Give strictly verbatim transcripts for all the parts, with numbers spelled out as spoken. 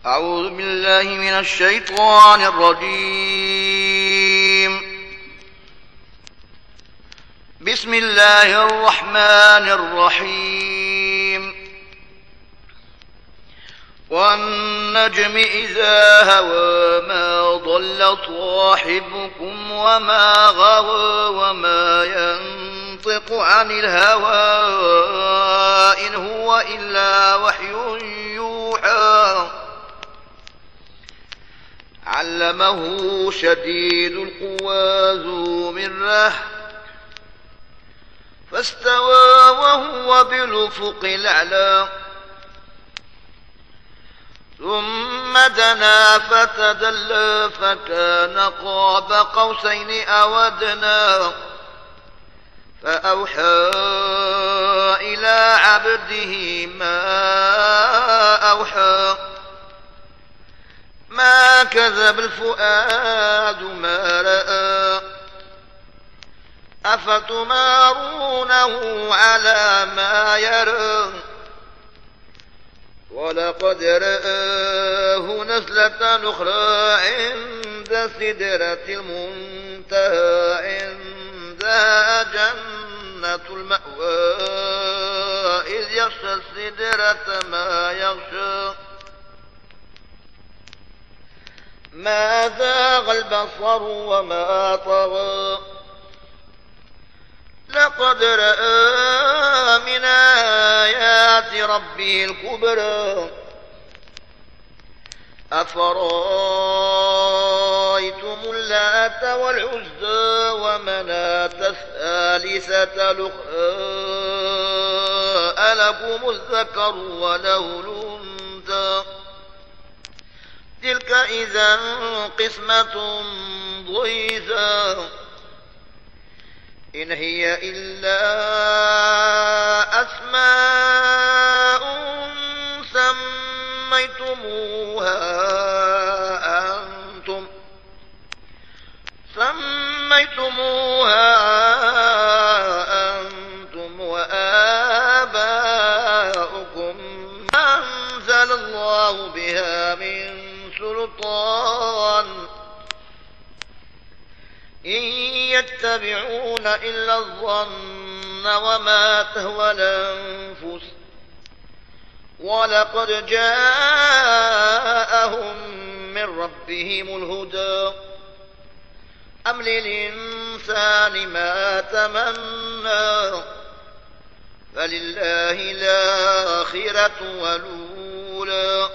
أعوذ بالله من الشيطان الرجيم. بسم الله الرحمن الرحيم. والنجم إذا هوى ما ضل صاحبكم وما غوى وما ينطق عن الهوى إن هو إلا وحي يوحى علمه شديد القوى ذو مرة فاستوى وهو بالأفق الأعلى ثم دنا فتدلى فكان قاب قوسين أو أدنى فأوحى إلى عبده ما أوحى ما كذب الفؤاد ما رأى أفتمارونه على ما يرى ولقد رآه نزلة أخرى عند سدرة المنتهى عندها جنة المأوى إذ يغشى السدرة ما يغشى ما زاغ البصر وما طغى لقد رأى من آيات ربه الكبرى أفرأيتم اللات والعزى ومناة الثالثة الأخرى ألكم الذكر وله الأنثى تلك إذا قسمة ضيزى إن هي إلا أسماء سميتموها أنتم سميتموها أنتم وآباؤكم ما أنزل الله بها من سلطان إن يتبعون إلا الظن وما تهوى الأنفس ولقد جاءهم من ربهم الهدى أم للإنسان ما تمنى فلله الآخرة والأولى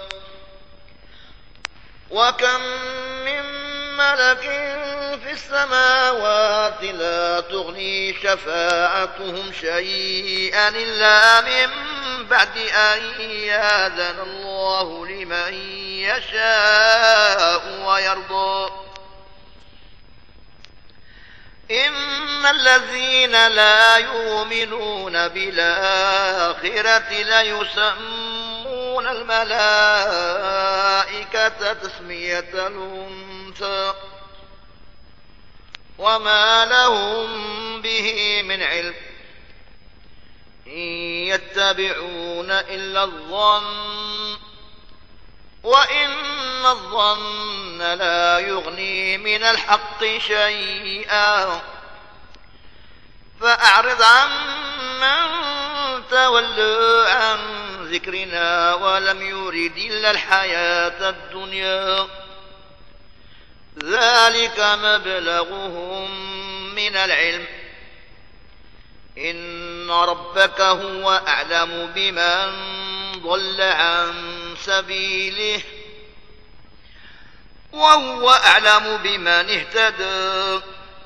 وكم من ملك في السماوات لا تغني شفاعتهم شيئا إلا من بعد أن يأذن الله لمن يشاء ويرضى إن الذين لا يؤمنون بالآخرة ليسمون الملائكة تسمية الأنثى وما لهم به من علم إن يتبعون إلا الظن وإن الظن لا يغني من الحق شيئا فأعرض عن من تولى عن ذكرنا ولم يرد إلا الحياة الدنيا ذلك مبلغهم من العلم إن ربك هو أعلم بمن ضل عن سبيله وهو أعلم بمن اهتدى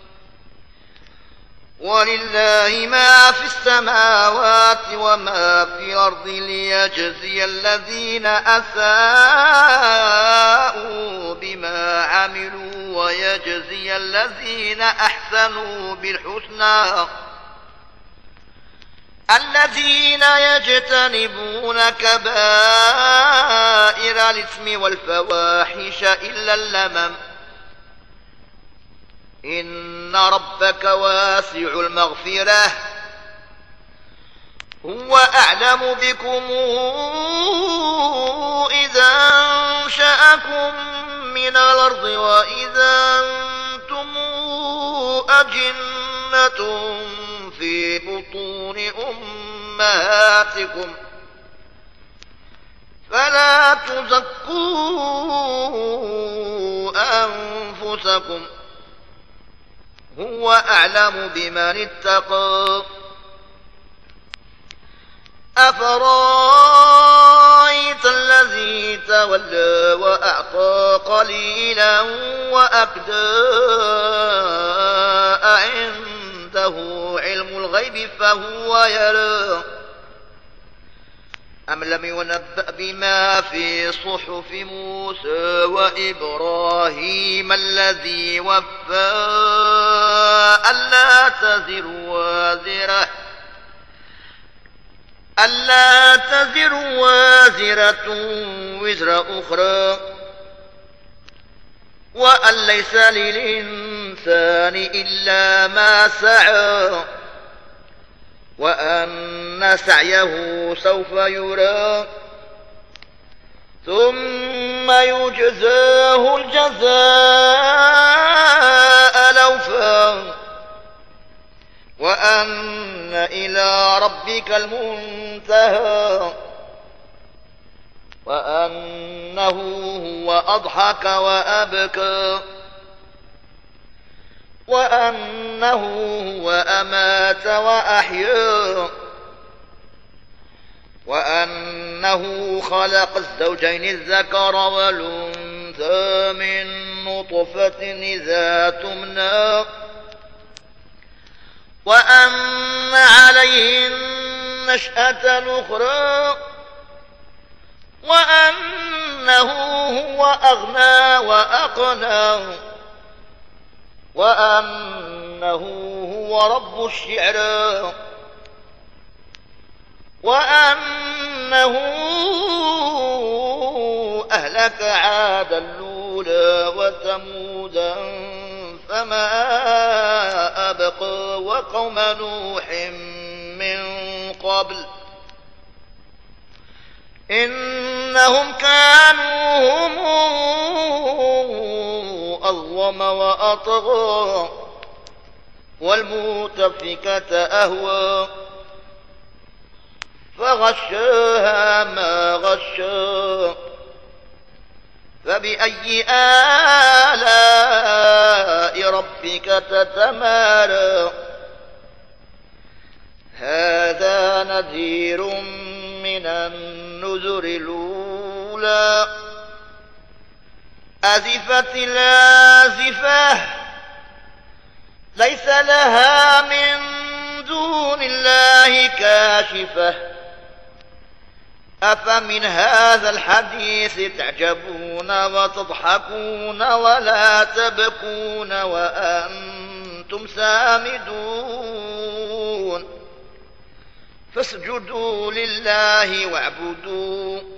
ولله ما في السماوات وما في الأرض ليجزي الذين أساءوا بما عملوا ويجزي الذين أحسنوا بالحسنى الذين يجتنبون كبائر الإثم والفواحش إلا اللمم إن ربك واسع المغفرة هو أعلم بكم إذا أنشأكم من الأرض وإذا أنتم أجنة في بطون أمهاتكم فلا تزكوا أنفسكم هو أعلم بمن اتقى أفرأيت الذي تولى وأعطى قليلا وأكدى أعنده علم الغيب فهو يرى أم لم ينبأ بما في صحف موسى وإبراهيم الذي وفى ألا تزر وازرة ألا تزر وازرة وزر أخرى وأن ليس للإنسان إلا ما سعى وأن سعيه سوف يرى ثم يجزاه الجزاء الأوفى وأن إلى ربك المنتهى وأنه هو أضحك وأبكى وأنه هو أمات وأحيا وأنه خلق الزوجين الذكر والأنثى من نطفة إذا تمنى وأن عليه النشأة الأخرى وأنه هو أغنى وأقنى وأنه هو رب الشعرى وأنه أهلك عادا الأولى وثمودا فما أبقى وقوم نوح من قبل إنهم كانوا هم أظلم وأطغى والمؤتفكة أهوى فغشاها ما غشا فبأي آلاء ربك تتمارى هذا نذير من النذر الأولى أزفت الآزفة ليس لها من دون الله كاشفة أفمن هذا الحديث تعجبون وتضحكون ولا تبكون وأنتم سامدون فاسجدوا لله واعبدوا